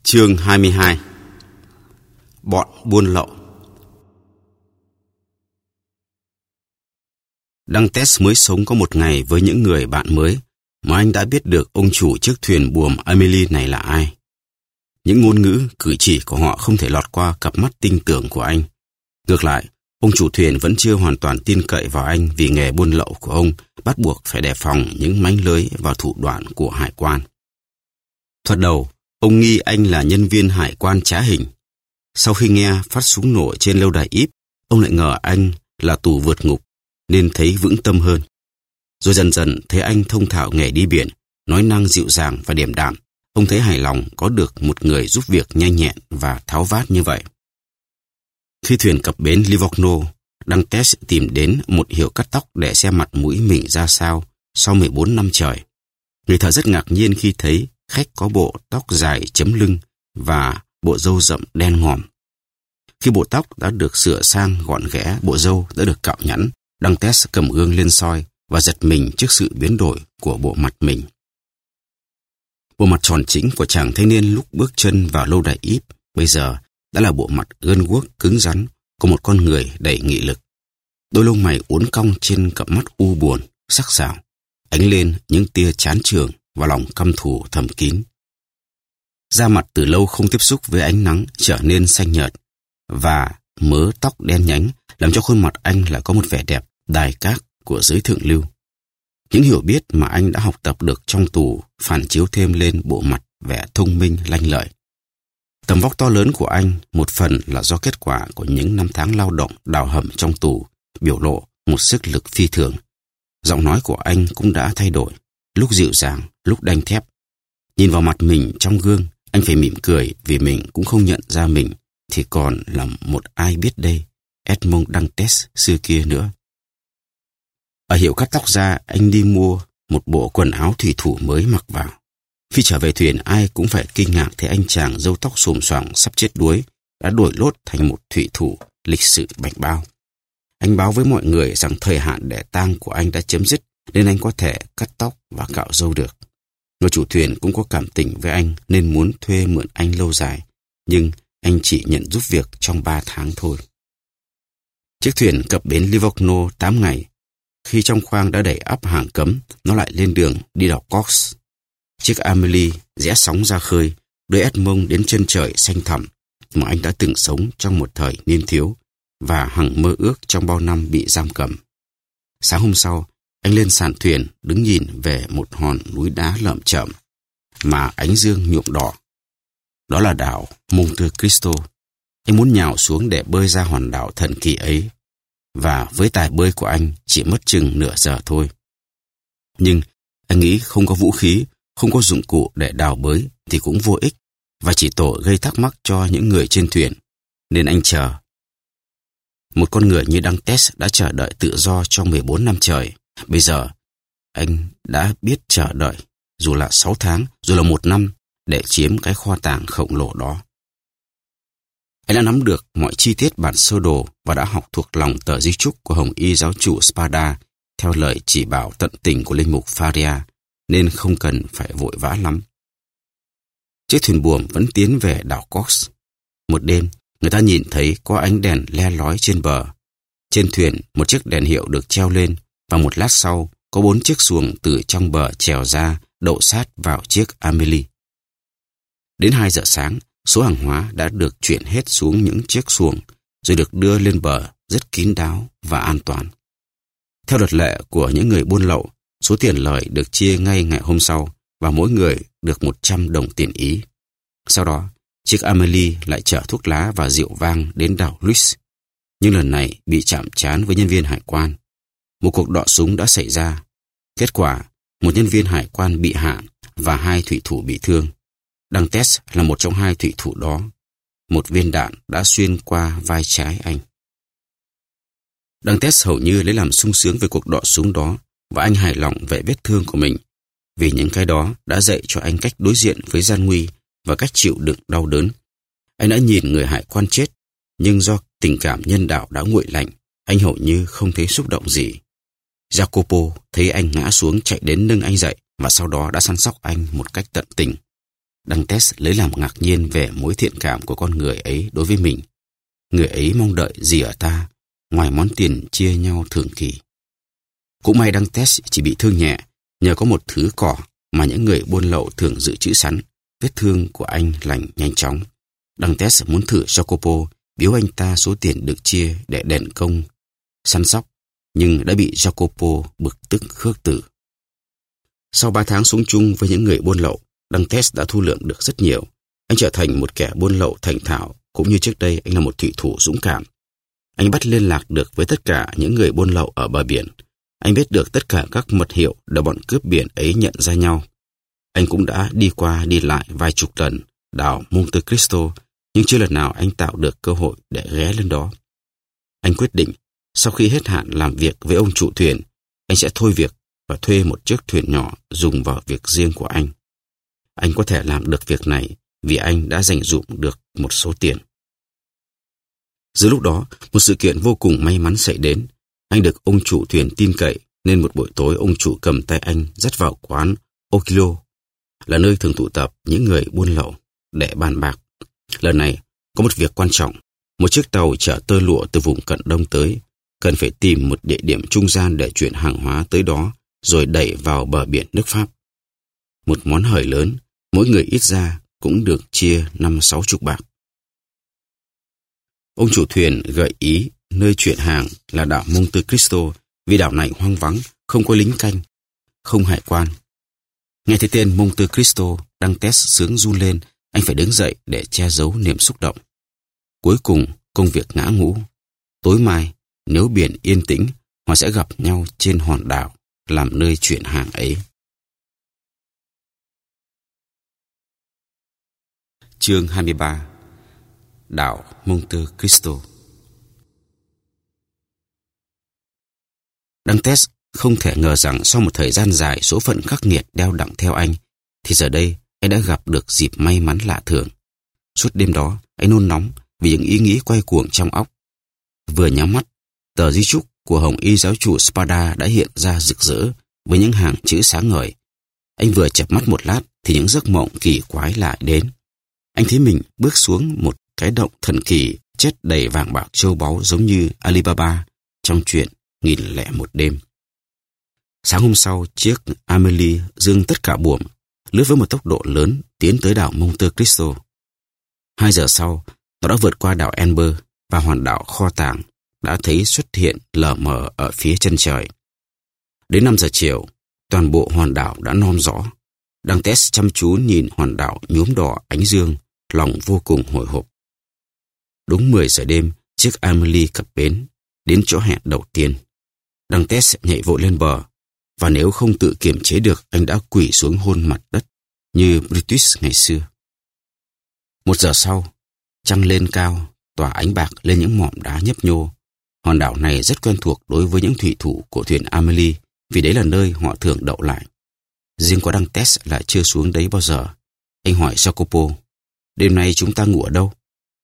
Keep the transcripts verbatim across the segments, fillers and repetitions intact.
Chương hai mươi hai. Bọn buôn lậu. Dantes mới sống có một ngày với những người bạn mới mà anh đã biết được ông chủ chiếc thuyền buồm Amélie này là ai. Những ngôn ngữ, cử chỉ của họ không thể lọt qua cặp mắt tinh tưởng của anh. Ngược lại, ông chủ thuyền vẫn chưa hoàn toàn tin cậy vào anh vì nghề buôn lậu của ông bắt buộc phải đề phòng những mánh lưới và thủ đoạn của hải quan. Thoạt đầu, ông nghi anh là nhân viên hải quan trá hình. Sau khi nghe phát súng nổ trên lâu đài Ypres, ông lại ngờ anh là tù vượt ngục, nên thấy vững tâm hơn. Rồi dần dần thấy anh thông thạo nghề đi biển, nói năng dịu dàng và điềm đạm. Ông thấy hài lòng có được một người giúp việc nhanh nhẹn và tháo vát như vậy. Khi thuyền cập bến Livorno, Dantes tìm đến một hiệu cắt tóc để xem mặt mũi mình ra sao sau mười bốn năm trời. Người thợ rất ngạc nhiên khi thấy khách có bộ tóc dài chấm lưng và bộ râu rậm đen ngòm. Khi bộ tóc đã được sửa sang gọn ghẽ, bộ râu đã được cạo nhẵn, Dantes cầm gương lên soi và giật mình trước sự biến đổi của bộ mặt mình. Bộ mặt tròn trĩnh của chàng thanh niên lúc bước chân vào lâu đài Ypres bây giờ đã là bộ mặt gân guốc cứng rắn của một con người đầy nghị lực. Đôi lông mày uốn cong trên cặp mắt u buồn, sắc sảo, ánh lên những tia chán chường và lòng căm thù thầm kín. Da mặt từ lâu không tiếp xúc với ánh nắng trở nên xanh nhợt, và mớ tóc đen nhánh làm cho khuôn mặt anh lại có một vẻ đẹp đài cát của giới thượng lưu. Những hiểu biết mà anh đã học tập được trong tù phản chiếu thêm lên bộ mặt vẻ thông minh lanh lợi. Tầm vóc to lớn của anh một phần là do kết quả của những năm tháng lao động đào hầm trong tù, biểu lộ một sức lực phi thường. Giọng nói của anh cũng đã thay đổi, lúc dịu dàng, lúc đanh thép. Nhìn vào mặt mình trong gương, anh phải mỉm cười vì mình cũng không nhận ra mình thì còn là một ai biết đây, Edmond Dantes xưa kia nữa. Ở hiệu cắt tóc da, anh đi mua một bộ quần áo thủy thủ mới mặc vào. Khi trở về thuyền, ai cũng phải kinh ngạc thấy anh chàng râu tóc xồm xoàng sắp chết đuối đã đổi lốt thành một thủy thủ lịch sự bảnh bao. Anh báo với mọi người rằng thời hạn để tang của anh đã chấm dứt, nên anh có thể cắt tóc và cạo râu được. Người chủ thuyền cũng có cảm tình với anh nên muốn thuê mượn anh lâu dài, nhưng anh chỉ nhận giúp việc trong ba tháng thôi. Chiếc thuyền cập bến Livorno tám ngày. Khi trong khoang đã đẩy ắp hàng cấm, nó lại lên đường đi đảo Corse. Chiếc Amélie rẽ sóng ra khơi, đưa Edmond đến chân trời xanh thẳm mà anh đã từng sống trong một thời niên thiếu và hằng mơ ước trong bao năm bị giam cầm. Sáng hôm sau, anh lên sàn thuyền đứng nhìn về một hòn núi đá lởm chởm mà ánh dương nhuộm đỏ. Đó là đảo Monte Cristo. Anh muốn nhào xuống để bơi ra hòn đảo thần kỳ ấy, và với tài bơi của anh chỉ mất chừng nửa giờ thôi. Nhưng anh nghĩ không có vũ khí, không có dụng cụ để đào bới thì cũng vô ích và chỉ tội gây thắc mắc cho những người trên thuyền, nên anh chờ. Một con người như Dantes đã chờ đợi tự do trong mười bốn năm trời. Bây giờ, anh đã biết chờ đợi, dù là sáu tháng, dù là một năm, để chiếm cái kho tàng khổng lồ đó. Anh đã nắm được mọi chi tiết bản sơ đồ và đã học thuộc lòng tờ di chúc của Hồng Y giáo chủ Spada theo lời chỉ bảo tận tình của linh mục Faria, nên không cần phải vội vã lắm. Chiếc thuyền buồm vẫn tiến về đảo Corse. Một đêm, người ta nhìn thấy có ánh đèn le lói trên bờ. Trên thuyền, một chiếc đèn hiệu được treo lên, và một lát sau, có bốn chiếc xuồng từ trong bờ trèo ra, đậu sát vào chiếc Amélie. Đến hai giờ sáng, số hàng hóa đã được chuyển hết xuống những chiếc xuồng, rồi được đưa lên bờ rất kín đáo và an toàn. Theo luật lệ của những người buôn lậu, số tiền lời được chia ngay ngày hôm sau, và mỗi người được một trăm đồng tiền Ý. Sau đó, chiếc Amélie lại chở thuốc lá và rượu vang đến đảo Luis. Nhưng lần này bị chạm trán với nhân viên hải quan. Một cuộc đọ súng đã xảy ra. Kết quả, một nhân viên hải quan bị hạ và hai thủy thủ bị thương. Dantes là một trong hai thủy thủ đó. Một viên đạn đã xuyên qua vai trái anh. Dantes hầu như lấy làm sung sướng về cuộc đọ súng đó, và anh hài lòng về vết thương của mình, vì những cái đó đã dạy cho anh cách đối diện với gian nguy và cách chịu đựng đau đớn. Anh đã nhìn người hải quan chết, nhưng do tình cảm nhân đạo đã nguội lạnh, anh hầu như không thấy xúc động gì. Jacopo thấy anh ngã xuống chạy đến nâng anh dậy và sau đó đã săn sóc anh một cách tận tình. Dantes lấy làm ngạc nhiên về mối thiện cảm của con người ấy đối với mình. Người ấy mong đợi gì ở ta, ngoài món tiền chia nhau thường kỳ. Cũng may Dantes chỉ bị thương nhẹ, nhờ có một thứ cỏ mà những người buôn lậu thường dự trữ sẵn. Vết thương của anh lành nhanh chóng. Dantes muốn thử Jacopo biếu anh ta số tiền được chia để đền công săn sóc, nhưng đã bị Jacopo bực tức khước từ. Sau ba tháng sống chung với những người buôn lậu, Dantes đã thu lượm được rất nhiều. Anh trở thành một kẻ buôn lậu thành thạo, cũng như trước đây anh là một thủy thủ dũng cảm. Anh bắt liên lạc được với tất cả những người buôn lậu ở bờ biển. Anh biết được tất cả các mật hiệu để bọn cướp biển ấy nhận ra nhau. Anh cũng đã đi qua đi lại vài chục lần đảo Monte Cristo, nhưng chưa lần nào anh tạo được cơ hội để ghé lên đó. Anh quyết định, sau khi hết hạn làm việc với ông chủ thuyền, anh sẽ thôi việc và thuê một chiếc thuyền nhỏ dùng vào việc riêng của anh. Anh có thể làm được việc này vì anh đã dành dụm được một số tiền. Giữa lúc đó, một sự kiện vô cùng may mắn xảy đến. Anh được ông chủ thuyền tin cậy, nên một buổi tối ông chủ cầm tay anh dắt vào quán Okilo, là nơi thường tụ tập những người buôn lậu, để bàn bạc. Lần này, có một việc quan trọng. Một chiếc tàu chở tơ lụa từ vùng Cận Đông tới, cần phải tìm một địa điểm trung gian để chuyển hàng hóa tới đó, rồi đẩy vào bờ biển nước Pháp. Một món hời lớn, mỗi người ít ra cũng được chia năm sáu chục bạc. Ông chủ thuyền gợi ý nơi chuyển hàng là đảo Monte Cristo, vì đảo này hoang vắng, không có lính canh, không hải quan. Nghe thấy tên Monte Cristo, Dantes sướng run lên, anh phải đứng dậy để che giấu niềm xúc động. Cuối cùng, công việc ngã ngũ. Tối mai, nếu biển yên tĩnh, họ sẽ gặp nhau trên hòn đảo, làm nơi chuyển hàng ấy. Chương hai mươi ba. Đảo Monte Cristo. Dantes không thể ngờ rằng sau một thời gian dài số phận khắc nghiệt đeo đẳng theo anh, thì giờ đây anh đã gặp được dịp may mắn lạ thường. Suốt đêm đó, anh nôn nóng vì những ý nghĩ quay cuồng trong óc. Vừa nhắm mắt, tờ di chúc của Hồng Y giáo chủ Spada đã hiện ra rực rỡ với những hàng chữ sáng ngời. Anh vừa chợp mắt một lát thì những giấc mộng kỳ quái lại đến. Anh thấy mình bước xuống một cái động thần kỳ chất đầy vàng bạc châu báu giống như Alibaba trong chuyện Nghìn lẻ một đêm. Sáng hôm sau, chiếc Amelie dương tất cả buồm, lướt với một tốc độ lớn tiến tới đảo Monte Cristo. Hai giờ sau, nó đã vượt qua đảo Amber và hòn đảo kho tàng đã thấy xuất hiện lờ mờ ở phía chân trời. Đến năm giờ chiều, toàn bộ hòn đảo đã non rõ. Dantes chăm chú nhìn hòn đảo nhuốm đỏ ánh dương, lòng vô cùng hồi hộp. Đúng mười giờ đêm, chiếc Amelie cập bến, đến chỗ hẹn đầu tiên. Dantes nhảy vội lên bờ, và nếu không tự kiềm chế được, anh đã quỳ xuống hôn mặt đất như Brutus ngày xưa. Một giờ sau, trăng lên cao, tỏa ánh bạc lên những mỏm đá nhấp nhô. Hòn đảo này rất quen thuộc đối với những thủy thủ của thuyền Amelie, vì đấy là nơi họ thường đậu lại. Riêng có Dantes lại chưa xuống đấy bao giờ. Anh hỏi Jacopo, đêm nay chúng ta ngủ ở đâu?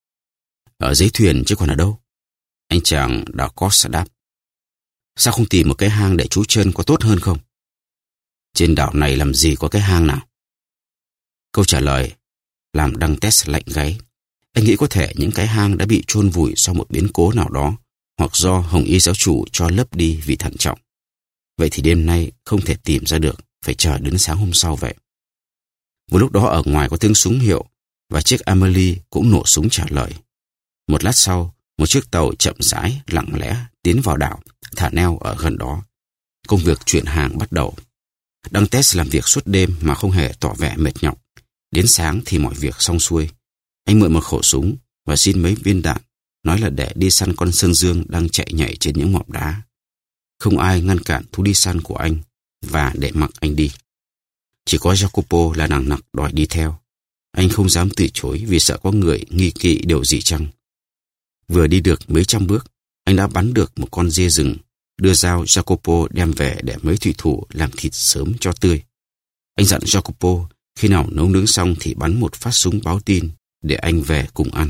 Ở dưới thuyền chứ còn ở đâu? Anh chàng Da Costa đáp. Sao không tìm một cái hang để trú chân có tốt hơn không? Trên đảo này làm gì có cái hang nào? Câu trả lời làm Dantes lạnh gáy. Anh nghĩ có thể những cái hang đã bị chôn vùi sau một biến cố nào đó, hoặc do Hồng Y giáo chủ cho lấp đi vì thận trọng. Vậy thì đêm nay không thể tìm ra được, phải chờ đến sáng hôm sau vậy. Vừa lúc đó ở ngoài có tiếng súng hiệu, và chiếc Amelie cũng nổ súng trả lời. Một lát sau, một chiếc tàu chậm rãi, lặng lẽ tiến vào đảo, thả neo ở gần đó. Công việc chuyển hàng bắt đầu. Dantes làm việc suốt đêm mà không hề tỏ vẻ mệt nhọc. Đến sáng thì mọi việc xong xuôi. Anh mượn một khẩu súng và xin mấy viên đạn, nói là để đi săn con sơn dương đang chạy nhảy trên những mỏm đá. Không ai ngăn cản thú đi săn của anh và để mặc anh đi. Chỉ có Jacopo là nằng nặc đòi đi theo. Anh không dám từ chối vì sợ có người nghi kỵ điều gì chăng. Vừa đi được mấy trăm bước, anh đã bắn được một con dê rừng, đưa dao Jacopo đem về để mấy thủy thủ làm thịt sớm cho tươi. Anh dặn Jacopo khi nào nấu nướng xong thì bắn một phát súng báo tin để anh về cùng ăn.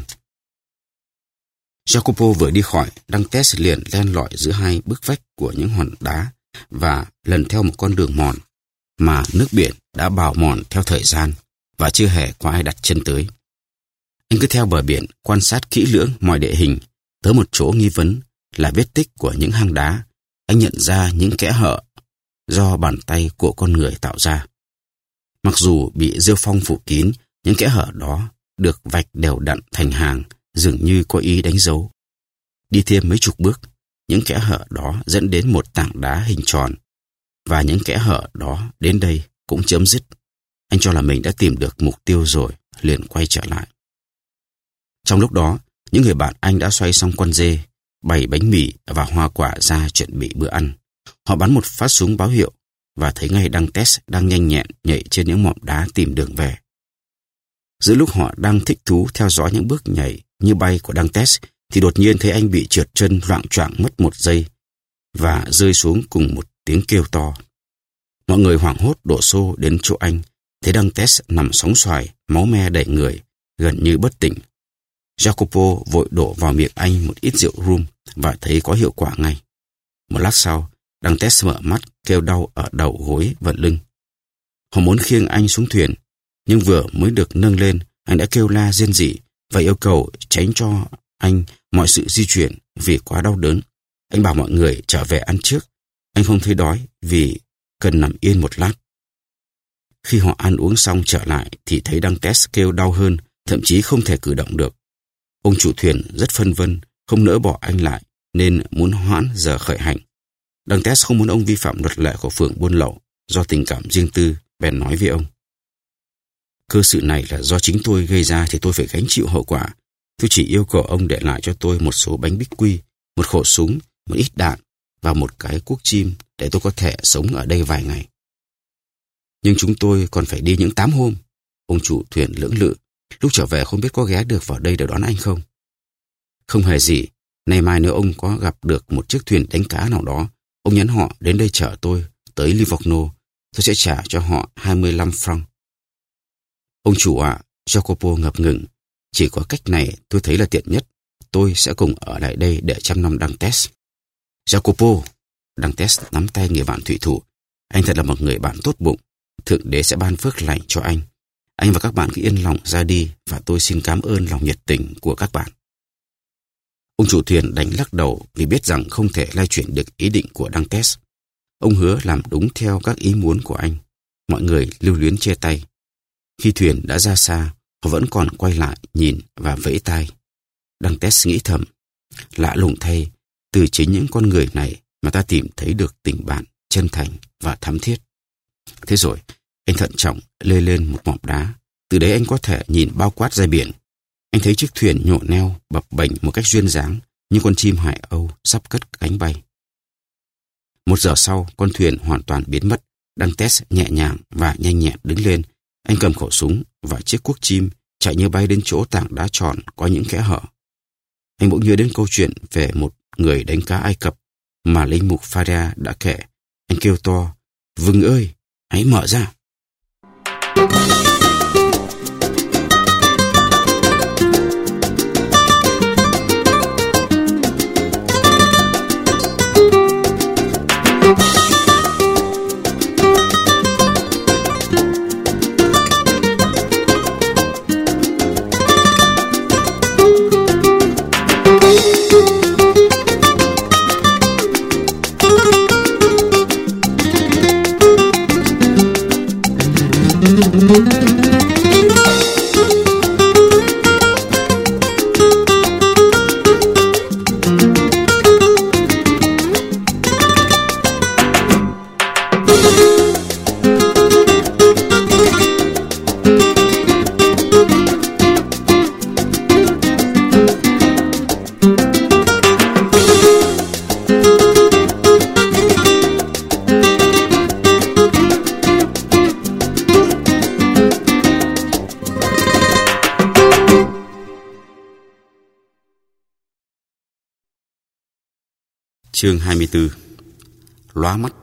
Jacopo vừa đi khỏi, Dantes liền len lỏi giữa hai bức vách của những hòn đá và lần theo một con đường mòn mà nước biển đã bào mòn theo thời gian. và chưa hề có ai đặt chân tới. Anh cứ theo bờ biển quan sát kỹ lưỡng mọi địa hình, tới một chỗ nghi vấn là vết tích của những hang đá. Anh nhận ra những kẽ hở do bàn tay của con người tạo ra. Mặc dù bị rêu phong phủ kín, những kẽ hở đó được vạch đều đặn thành hàng, dường như có ý đánh dấu. Đi thêm mấy chục bước, những kẽ hở đó dẫn đến một tảng đá hình tròn, và những kẽ hở đó đến đây cũng chấm dứt. Anh cho là mình đã tìm được mục tiêu rồi, liền quay trở lại. Trong lúc đó, những người bạn anh đã xoay xong con dê, bày bánh mì và hoa quả ra chuẩn bị bữa ăn. Họ bắn một phát súng báo hiệu và thấy ngay Dantes đang nhanh nhẹn nhảy trên những mỏm đá tìm đường về. Giữa lúc họ đang thích thú theo dõi những bước nhảy như bay của Dantes, thì đột nhiên thấy anh bị trượt chân loạng choạng mất một giây và rơi xuống cùng một tiếng kêu to. Mọi người hoảng hốt đổ xô đến chỗ anh, thấy Dantes nằm sóng xoài, máu me đầy người, gần như bất tỉnh. Jacopo vội đổ vào miệng anh một ít rượu rum và thấy có hiệu quả ngay. Một lát sau, Dantes mở mắt kêu đau ở đầu gối và lưng. Họ muốn khiêng anh xuống thuyền, nhưng vừa mới được nâng lên, anh đã kêu la rên rỉ và yêu cầu tránh cho anh mọi sự di chuyển vì quá đau đớn. Anh bảo mọi người trở về ăn trước. Anh không thấy đói vì cần nằm yên một lát. Khi họ ăn uống xong trở lại thì thấy Dantes kêu đau hơn, thậm chí không thể cử động được. Ông chủ thuyền rất phân vân, không nỡ bỏ anh lại nên muốn hoãn giờ khởi hành. Dantes không muốn ông vi phạm luật lệ của phường buôn lậu do tình cảm riêng tư, bèn nói với ông: Cơ sự này là do chính tôi gây ra thì tôi phải gánh chịu hậu quả. Tôi chỉ yêu cầu ông để lại cho tôi một số bánh bích quy, một khẩu súng, một ít đạn và một cái cuốc chim để tôi có thể sống ở đây vài ngày. Nhưng chúng tôi còn phải đi những tám hôm. Ông chủ thuyền lưỡng lự, lúc trở về không biết có ghé được vào đây để đón anh không? Không hề gì, nay mai nếu ông có gặp được một chiếc thuyền đánh cá nào đó, ông nhắn họ đến đây chở tôi tới Livorno, tôi sẽ trả cho họ hai mươi lăm franc. Ông chủ ạ, à, Jacopo ngập ngừng, chỉ có cách này tôi thấy là tiện nhất. Tôi sẽ cùng ở lại đây để chăm nom Dantes. Jacopo, Dantes nắm tay người bạn thủy thủ. Anh thật là một người bạn tốt bụng. Thượng đế sẽ ban phước lành cho anh. Anh và các bạn cứ yên lòng ra đi và tôi xin cảm ơn lòng nhiệt tình của các bạn. Ông chủ thuyền đánh lắc đầu vì biết rằng không thể lay chuyển được ý định của Dantes. Ông hứa làm đúng theo các ý muốn của anh. Mọi người lưu luyến chia tay. Khi thuyền đã ra xa, họ vẫn còn quay lại nhìn và vẫy tay. Dantes nghĩ thầm, lạ lùng thay, từ chính những con người này mà ta tìm thấy được tình bạn chân thành và thắm thiết. Thế rồi, anh thận trọng lê lên một mỏm đá. Từ đấy anh có thể nhìn bao quát ra biển. Anh thấy chiếc thuyền nhổ neo bập bềnh một cách duyên dáng như con chim hải âu sắp cất cánh bay. Một giờ sau, con thuyền hoàn toàn biến mất. Dantes nhẹ nhàng và nhanh nhẹn đứng lên. Anh cầm khẩu súng và chiếc cuốc chim chạy như bay đến chỗ tảng đá tròn có những kẽ hở. Anh bỗng nhớ đến câu chuyện về một người đánh cá Ai Cập mà linh mục Faria đã kể. Anh kêu to, Vừng ơi, hãy mở ra. Chương hai mươi tư. Lóa mắt.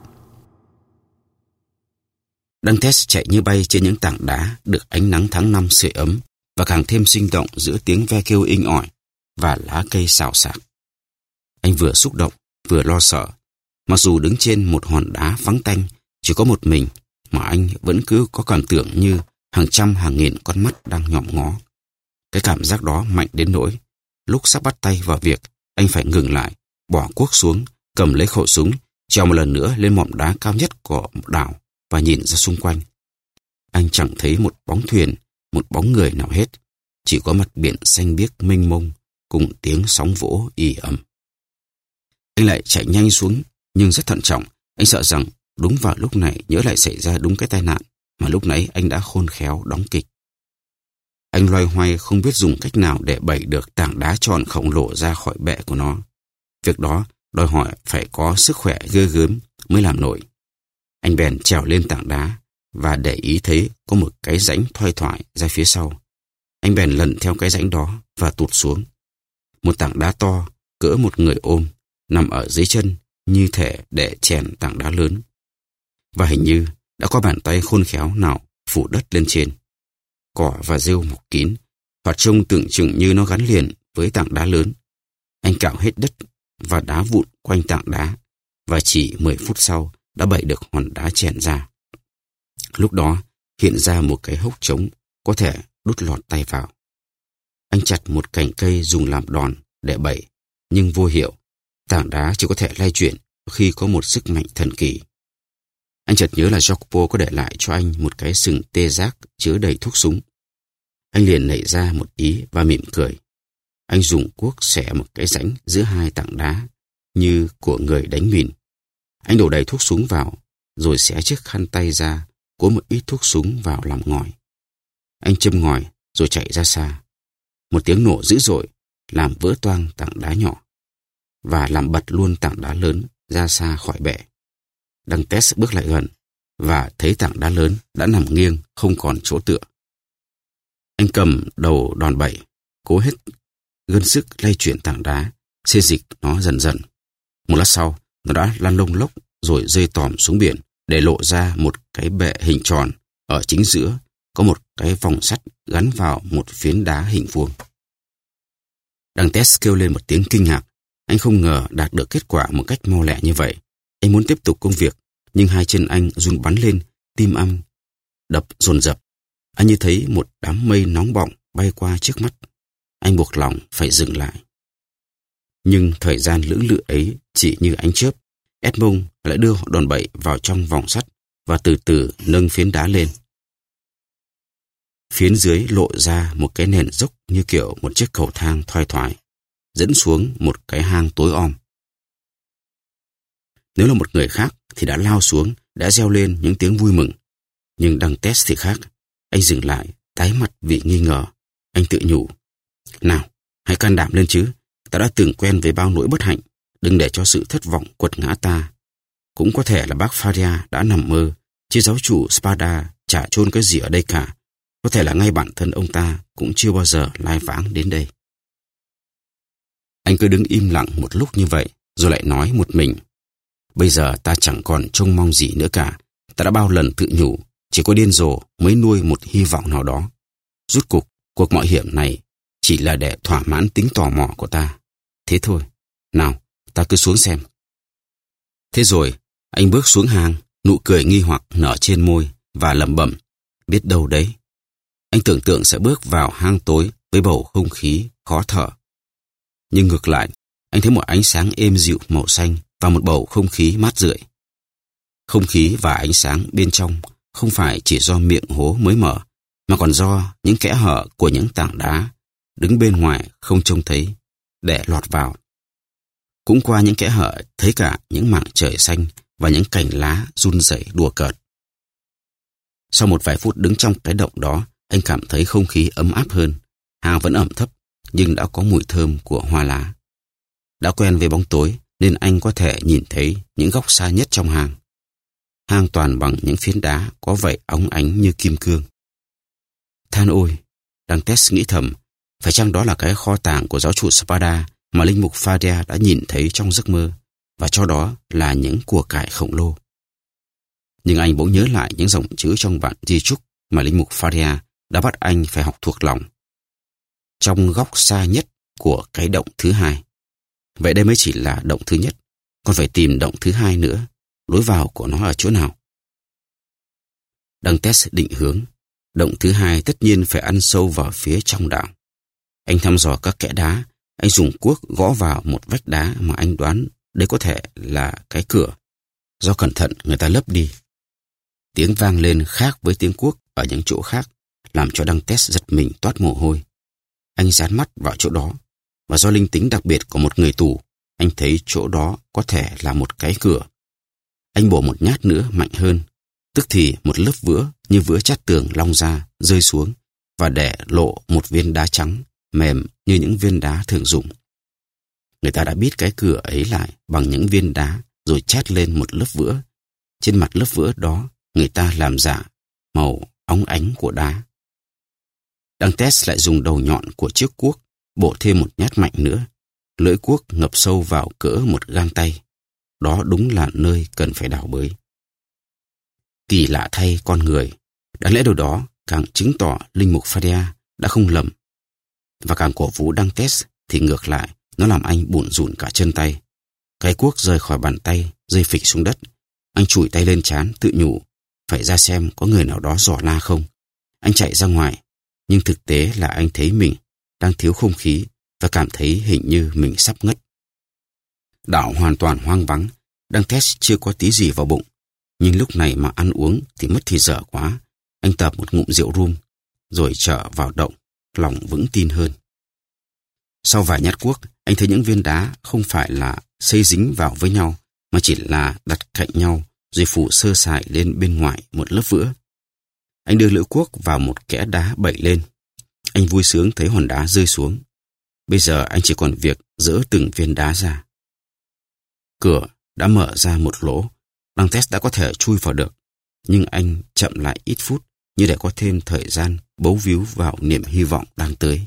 Dantes chạy như bay trên những tảng đá được ánh nắng tháng năm sưởi ấm và càng thêm sinh động giữa tiếng ve kêu inh ỏi và lá cây xào xạc. Anh vừa xúc động, vừa lo sợ. Mặc dù đứng trên một hòn đá vắng tanh, chỉ có một mình, mà anh vẫn cứ có cảm tưởng như hàng trăm hàng nghìn con mắt đang nhòm ngó. Cái cảm giác đó mạnh đến nỗi lúc sắp bắt tay vào việc, anh phải ngừng lại, bỏ cuốc xuống, cầm lấy khẩu súng, trèo một lần nữa lên mỏm đá cao nhất của đảo và nhìn ra xung quanh. Anh chẳng thấy một bóng thuyền, một bóng người nào hết, chỉ có mặt biển xanh biếc mênh mông cùng tiếng sóng vỗ ì ầm. Anh lại chạy nhanh xuống, nhưng rất thận trọng. Anh sợ rằng đúng vào lúc này nhỡ lại xảy ra đúng cái tai nạn mà lúc nãy anh đã khôn khéo đóng kịch. Anh loay hoay không biết dùng cách nào để bẩy được tảng đá tròn khổng lồ ra khỏi bệ của nó. Việc đó đòi hỏi phải có sức khỏe ghê gớm mới làm nổi. Anh bèn trèo lên tảng đá và để ý thấy có một cái rãnh thoai thoải ra phía sau. Anh bèn lần theo cái rãnh đó và tụt xuống. Một tảng đá to, cỡ một người ôm, nằm ở dưới chân như thể để chèn tảng đá lớn. Và hình như đã có bàn tay khôn khéo nào phủ đất lên trên. Cỏ và rêu mọc kín, và trông tưởng chừng như nó gắn liền với tảng đá lớn. Anh cạo hết đất và đá vụn quanh tảng đá, và chỉ mười phút sau đã bẩy được hòn đá chèn ra. Lúc đó hiện ra một cái hốc trống có thể đút lọt tay vào. Anh chặt một cành cây dùng làm đòn để bẩy, nhưng vô hiệu. Tảng đá chỉ có thể lay chuyển khi có một sức mạnh thần kỳ. Anh chợt nhớ là Jacopo có để lại cho anh một cái sừng tê giác chứa đầy thuốc súng. Anh liền nảy ra một ý và mỉm cười. Anh dùng cuốc xẻ một cái rãnh giữa hai tảng đá như của người đánh mìn. Anh đổ đầy thuốc súng vào, rồi xé chiếc khăn tay ra, cuốn một ít thuốc súng vào làm ngòi. Anh châm ngòi rồi chạy ra xa. Một tiếng nổ dữ dội làm vỡ toang tảng đá nhỏ và làm bật luôn tảng đá lớn ra xa khỏi bệ. Dantes bước lại gần và thấy tảng đá lớn đã nằm nghiêng, không còn chỗ tựa. Anh cầm đầu đòn bẩy, cố hết gân sức lay chuyển tảng đá, xê dịch nó dần dần. Một lát sau, nó đã lăn lông lốc rồi rơi tòm xuống biển, để lộ ra một cái bệ hình tròn. Ở chính giữa có một cái vòng sắt gắn vào một phiến đá hình vuông. Dantes kêu lên một tiếng kinh ngạc. Anh không ngờ đạt được kết quả một cách mau lẹ như vậy. Anh muốn tiếp tục công việc, nhưng hai chân anh run bắn lên, tim anh đập dồn dập. Anh như thấy một đám mây nóng bỏng bay qua trước mắt. Anh buộc lòng phải dừng lại. Nhưng thời gian lưỡng lự ấy chỉ như ánh chớp. Edmond lại đưa đòn bẩy vào trong vòng sắt và từ từ nâng phiến đá lên. Phiến dưới lộ ra một cái nền dốc như kiểu một chiếc cầu thang thoai thoải, dẫn xuống một cái hang tối om. Nếu là một người khác thì đã lao xuống, đã reo lên những tiếng vui mừng. Nhưng Dantes thì khác. Anh dừng lại, tái mặt vì nghi ngờ. Anh tự nhủ. Nào, hãy can đảm lên chứ. Ta đã từng quen với bao nỗi bất hạnh. Đừng để cho sự thất vọng quật ngã ta. Cũng có thể là bác Faria đã nằm mơ, chứ giáo chủ Spada chả chôn cái gì ở đây cả. Có thể là ngay bản thân ông ta cũng chưa bao giờ lai vãng đến đây. Anh cứ đứng im lặng một lúc như vậy, rồi lại nói một mình. Bây giờ ta chẳng còn trông mong gì nữa cả. Ta đã bao lần tự nhủ, chỉ có điên rồ mới nuôi một hy vọng nào đó. Rút cục, cuộc mạo hiểm này chỉ là để thỏa mãn tính tò mò của ta. Thế thôi, nào, ta cứ xuống xem. Thế rồi, anh bước xuống hang, nụ cười nghi hoặc nở trên môi và lẩm bẩm. Biết đâu đấy. Anh tưởng tượng sẽ bước vào hang tối với bầu không khí khó thở. Nhưng ngược lại, anh thấy một ánh sáng êm dịu màu xanh và một bầu không khí mát rượi. Không khí và ánh sáng bên trong không phải chỉ do miệng hố mới mở, mà còn do những kẽ hở của những tảng đá đứng bên ngoài không trông thấy để lọt vào. Cũng qua những kẽ hở thấy cả những mảng trời xanh và những cành lá run rẩy đùa cợt. Sau một vài phút đứng trong cái động đó, anh cảm thấy không khí ấm áp hơn. Hang vẫn ẩm thấp, nhưng đã có mùi thơm của hoa lá. Đã quen với bóng tối, nên anh có thể nhìn thấy những góc xa nhất trong hang. Hang toàn bằng những phiến đá có vẻ óng ánh như kim cương. Than ôi, Dantes nghĩ thầm, phải chăng đó là cái kho tàng của giáo chủ Spada mà linh mục Faria đã nhìn thấy trong giấc mơ, và cho đó là những của cải khổng lồ. Nhưng anh bỗng nhớ lại những dòng chữ trong bản di chúc mà linh mục Faria đã bắt anh phải học thuộc lòng. Trong góc xa nhất của cái động thứ hai. Vậy đây mới chỉ là động thứ nhất, còn phải tìm động thứ hai nữa. Lối vào của nó ở chỗ nào? Dantes định hướng. Động thứ hai tất nhiên phải ăn sâu vào phía trong đảo. Anh thăm dò các kẽ đá, anh dùng cuốc gõ vào một vách đá mà anh đoán đây có thể là cái cửa. Do cẩn thận người ta lấp đi. Tiếng vang lên khác với tiếng cuốc ở những chỗ khác, làm cho Dantes giật mình toát mồ hôi. Anh dán mắt vào chỗ đó, và do linh tính đặc biệt của một người tù, anh thấy chỗ đó có thể là một cái cửa. Anh bổ một nhát nữa mạnh hơn, tức thì một lớp vữa như vữa chát tường long ra, rơi xuống và để lộ một viên đá trắng, mềm như những viên đá thường dùng. Người ta đã bít cái cửa ấy lại bằng những viên đá rồi chát lên một lớp vữa. Trên mặt lớp vữa đó, người ta làm giả màu óng ánh của đá. Dantes lại dùng đầu nhọn của chiếc cuốc bổ thêm một nhát mạnh nữa. Lưỡi cuốc ngập sâu vào cỡ một gang tay. Đó đúng là nơi cần phải đào bới. Kỳ lạ thay con người, đáng lẽ điều đó càng chứng tỏ linh mục Faria đã không lầm. Và càng cổ vũ Dantes thì ngược lại, nó làm anh bủn rủn cả chân tay. Cái cuốc rời khỏi bàn tay, rơi phịch xuống đất. Anh chùi tay lên trán, tự nhủ, phải ra xem có người nào đó dò la không. Anh chạy ra ngoài, nhưng thực tế là anh thấy mình đang thiếu không khí và cảm thấy hình như mình sắp ngất. Đảo hoàn toàn hoang vắng, Dantes chưa có tí gì vào bụng. Nhưng lúc này mà ăn uống thì mất thì dở quá. Anh tập một ngụm rượu rum, rồi trở vào động, lòng vững tin hơn. Sau vài nhát cuốc, anh thấy những viên đá không phải là xây dính vào với nhau, mà chỉ là đặt cạnh nhau, rồi phủ sơ sài lên bên ngoài một lớp vữa. Anh đưa lưỡi cuốc vào một kẽ đá bẩy lên. Anh vui sướng thấy hòn đá rơi xuống. Bây giờ anh chỉ còn việc dỡ từng viên đá ra. Cửa đã mở ra một lỗ. Dantes đã có thể chui vào được. Nhưng anh chậm lại ít phút như để có thêm thời gian bấu víu vào niềm hy vọng đang tới.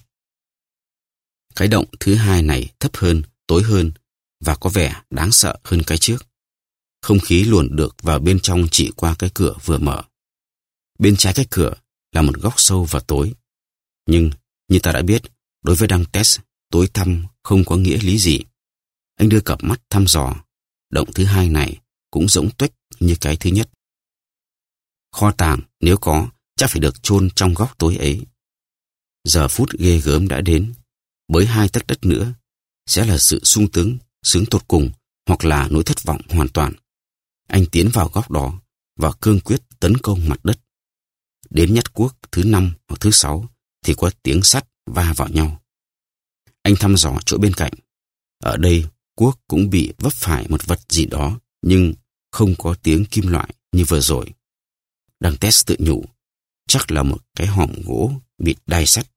Cái động thứ hai này thấp hơn, tối hơn và có vẻ đáng sợ hơn cái trước. Không khí luồn được vào bên trong chỉ qua cái cửa vừa mở. Bên trái cái cửa là một góc sâu và tối. Nhưng, như ta đã biết, đối với Dantes, tối tăm không có nghĩa lý gì. Anh đưa cặp mắt thăm dò. Động thứ hai này cũng rỗng tuếch như cái thứ nhất. Kho tàng, nếu có, chắc phải được chôn trong góc tối ấy. Giờ phút ghê gớm đã đến. Bới hai tấc đất nữa sẽ là sự sung tướng, sướng tột cùng hoặc là nỗi thất vọng hoàn toàn. Anh tiến vào góc đó và cương quyết tấn công mặt đất. Đến nhát cuốc thứ năm hoặc thứ sáu thì có tiếng sắt va vào nhau. Anh thăm dò chỗ bên cạnh. Ở đây cuốc cũng bị vấp phải một vật gì đó, nhưng không có tiếng kim loại như vừa rồi. Dantes tự nhủ, chắc là một cái hòm gỗ bị đai sắt.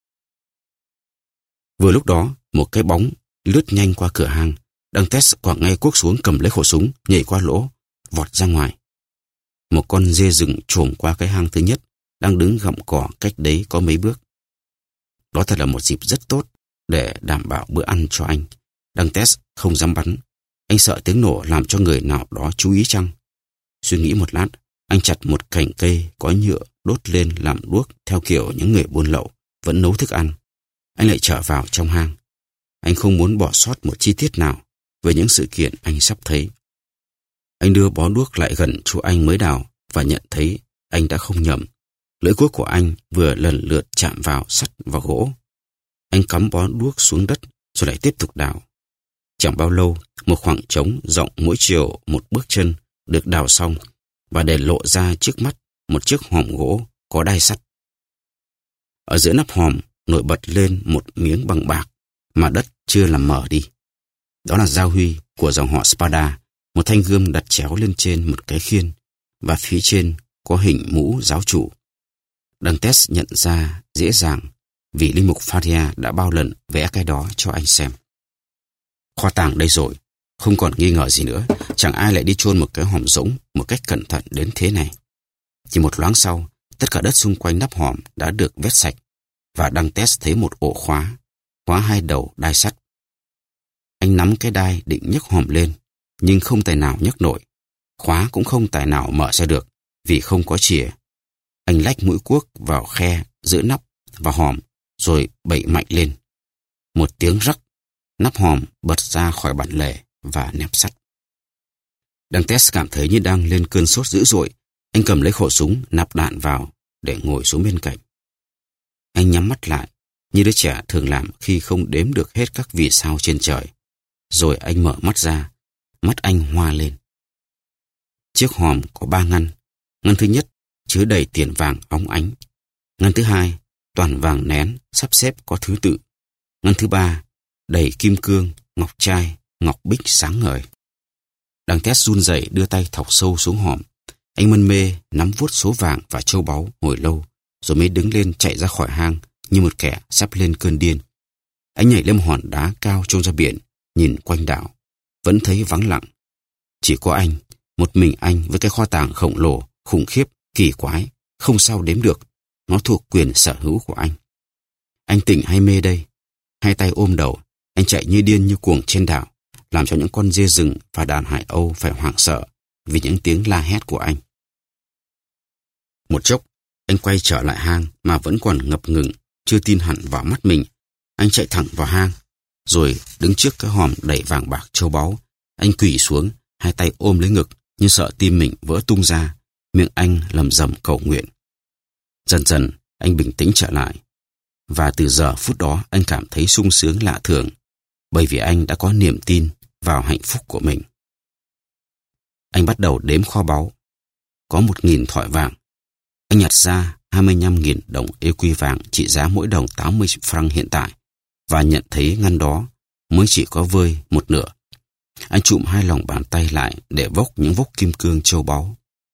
Vừa lúc đó, một cái bóng lướt nhanh qua cửa hang. Dantes quẳng ngay cuốc xuống, cầm lấy khẩu súng, nhảy qua lỗ, vọt ra ngoài. Một con dê rừng trồm qua cái hang thứ nhất, đang đứng gặm cỏ cách đấy có mấy bước. Đó thật là một dịp rất tốt để đảm bảo bữa ăn cho anh. Dantes không dám bắn. Anh sợ tiếng nổ làm cho người nào đó chú ý chăng? Suy nghĩ một lát, anh chặt một cành cây có nhựa đốt lên làm đuốc theo kiểu những người buôn lậu vẫn nấu thức ăn. Anh lại trở vào trong hang. Anh không muốn bỏ sót một chi tiết nào về những sự kiện anh sắp thấy. Anh đưa bó đuốc lại gần chỗ anh mới đào và nhận thấy anh đã không nhầm. Lưỡi cuốc của anh vừa lần lượt chạm vào sắt và gỗ. Anh cắm bó đuốc xuống đất rồi lại tiếp tục đào. Chẳng bao lâu, một khoảng trống rộng mỗi chiều một bước chân được đào xong và để lộ ra trước mắt một chiếc hòm gỗ có đai sắt. Ở giữa nắp hòm nổi bật lên một miếng bằng bạc mà đất chưa làm mở đi. Đó là giao huy của dòng họ Spada, một thanh gươm đặt chéo lên trên một cái khiên và phía trên có hình mũ giáo chủ. Dantes nhận ra dễ dàng vì linh mục Faria đã bao lần vẽ cái đó cho anh xem. Kho tàng đây rồi, không còn nghi ngờ gì nữa, chẳng ai lại đi chôn một cái hòm rỗng một cách cẩn thận đến thế này. Chỉ một loáng sau, tất cả đất xung quanh nắp hòm đã được vét sạch và Dantes thấy một ổ khóa, khóa hai đầu đai sắt. Anh nắm cái đai định nhấc hòm lên, nhưng không tài nào nhấc nổi. Khóa cũng không tài nào mở ra được vì không có chìa. Anh lách mũi cuốc vào khe giữa nắp và hòm rồi bẩy mạnh lên. Một tiếng rắc, nắp hòm bật ra khỏi bản lề và nẹp sắt. Dantes cảm thấy như đang lên cơn sốt dữ dội. Anh cầm lấy khẩu súng nạp đạn vào để ngồi xuống bên cạnh. Anh nhắm mắt lại, như đứa trẻ thường làm khi không đếm được hết các vì sao trên trời. Rồi anh mở mắt ra, mắt anh hoa lên. Chiếc hòm có ba ngăn. Ngăn thứ nhất chứa đầy tiền vàng óng ánh. Ngăn thứ hai toàn vàng nén sắp xếp có thứ tự. Ngăn thứ ba đầy kim cương, ngọc trai, ngọc bích sáng ngời. Đằng Tét run rẩy đưa tay thọc sâu xuống hòm. Anh mân mê nắm vuốt số vàng và châu báu hồi lâu, rồi mới đứng lên chạy ra khỏi hang như một kẻ sắp lên cơn điên. Anh nhảy lên một hòn đá cao trông ra biển, nhìn quanh đảo, vẫn thấy vắng lặng. Chỉ có anh, một mình anh với cái kho tàng khổng lồ, khủng khiếp, kỳ quái, không sao đếm được. Nó thuộc quyền sở hữu của anh. Anh tỉnh hay mê đây? Hai tay ôm đầu, anh chạy như điên như cuồng trên đảo, làm cho những con dê rừng và đàn hải âu phải hoảng sợ vì những tiếng la hét của anh. Một chốc, anh quay trở lại hang mà vẫn còn ngập ngừng, chưa tin hẳn vào mắt mình. Anh chạy thẳng vào hang, rồi đứng trước cái hòm đầy vàng bạc châu báu. Anh quỳ xuống, hai tay ôm lấy ngực như sợ tim mình vỡ tung ra, miệng anh lầm rầm cầu nguyện. Dần dần, anh bình tĩnh trở lại. Và từ giờ phút đó anh cảm thấy sung sướng lạ thường, bởi vì anh đã có niềm tin vào hạnh phúc của mình. Anh bắt đầu đếm kho báu. Có một nghìn thỏi vàng. Anh nhặt ra hai mươi lăm nghìn đồng écu vàng trị giá mỗi đồng tám mươi franc hiện tại, và nhận thấy ngăn đó mới chỉ có vơi một nửa. Anh chụm hai lòng bàn tay lại để vốc những vốc kim cương châu báu.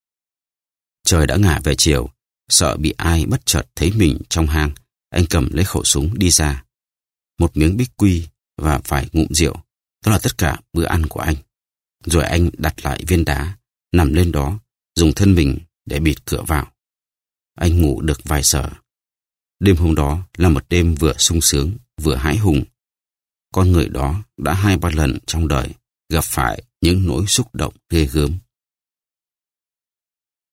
Trời đã ngả về chiều, sợ bị ai bất chợt thấy mình trong hang, anh cầm lấy khẩu súng đi ra. Một miếng bích quy và vài ngụm rượu, đó là tất cả bữa ăn của anh. Rồi anh đặt lại viên đá, nằm lên đó, dùng thân mình để bịt cửa vào. Anh ngủ được vài giờ. Đêm hôm đó là một đêm vừa sung sướng, vừa hãi hùng. Con người đó đã hai ba lần trong đời gặp phải những nỗi xúc động ghê gớm.